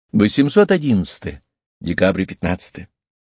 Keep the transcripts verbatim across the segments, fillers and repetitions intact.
восемьсот одиннадцатое. Декабрь пятнадцатое.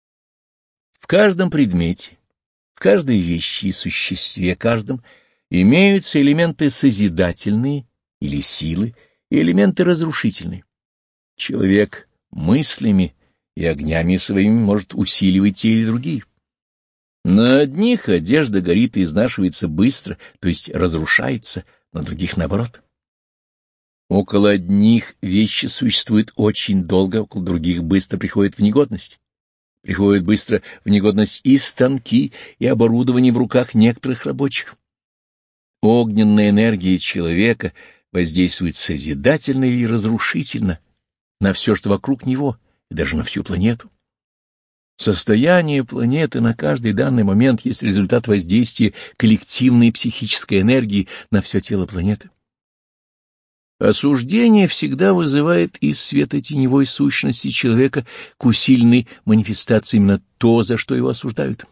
В каждом предмете, в каждой вещи и существе каждом имеются элементы созидательные или силы, и элементы разрушительные. Человек мыслями и огнями своими может усиливать те или другие. На одних одежда горит и изнашивается быстро, то есть разрушается, на других наоборот. Около одних вещи существуют очень долго, около других быстро приходят в негодность. Приходят быстро в негодность и станки, и оборудование в руках некоторых рабочих. Огненная энергия человека воздействует созидательно или разрушительно на все, что вокруг него, и даже на всю планету. Состояние планеты на каждый данный момент есть результат воздействия коллективной психической энергии на все тело планеты. Осуждение всегда вызывает из светотеневой сущности человека к усиленной манифестации именно то, за что его осуждают.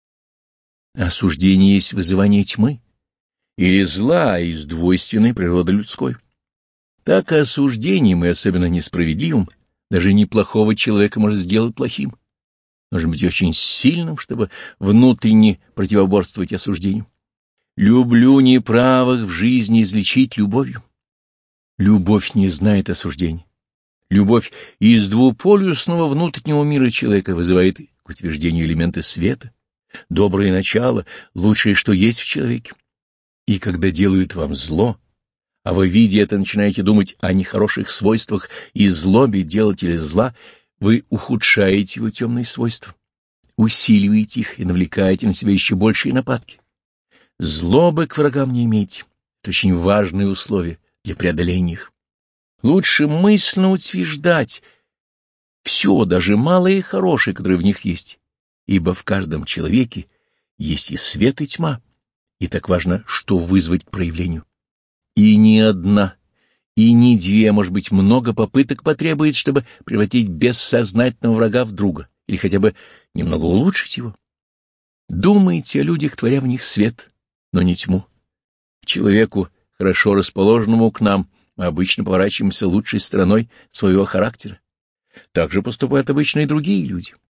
Осуждение есть вызывание тьмы или зла из двойственной природы людской. Так осуждением, и особенно несправедливым, даже неплохого человека может сделать плохим. Нужно быть очень сильным, чтобы внутренне противоборствовать осуждению. Люблю неправых в жизни излечить любовью. Любовь не знает осуждения. Любовь из двуполюсного внутреннего мира человека вызывает к утверждению элементы света, доброе начало, лучшее, что есть в человеке. И когда делают вам зло, а вы, видя это, начинаете думать о нехороших свойствах и злобе делателя зла, вы ухудшаете его темные свойства, усиливаете их и навлекаете на себя еще большие нападки. Злобы к врагам не имейте. Это очень важное условие для преодоления их. Лучше мысленно утверждать все, даже малое и хорошее, которое в них есть, ибо в каждом человеке есть и свет, и тьма, и так важно, что вызвать к проявлению. И ни одна, и ни две, может быть, много попыток потребует, чтобы превратить бессознательного врага в друга, или хотя бы немного улучшить его. Думайте о людях, творя в них свет, но не тьму. Человеку, хорошо расположенному к нам, мы обычно поворачиваемся лучшей стороной своего характера. Так же поступают обычно и другие люди.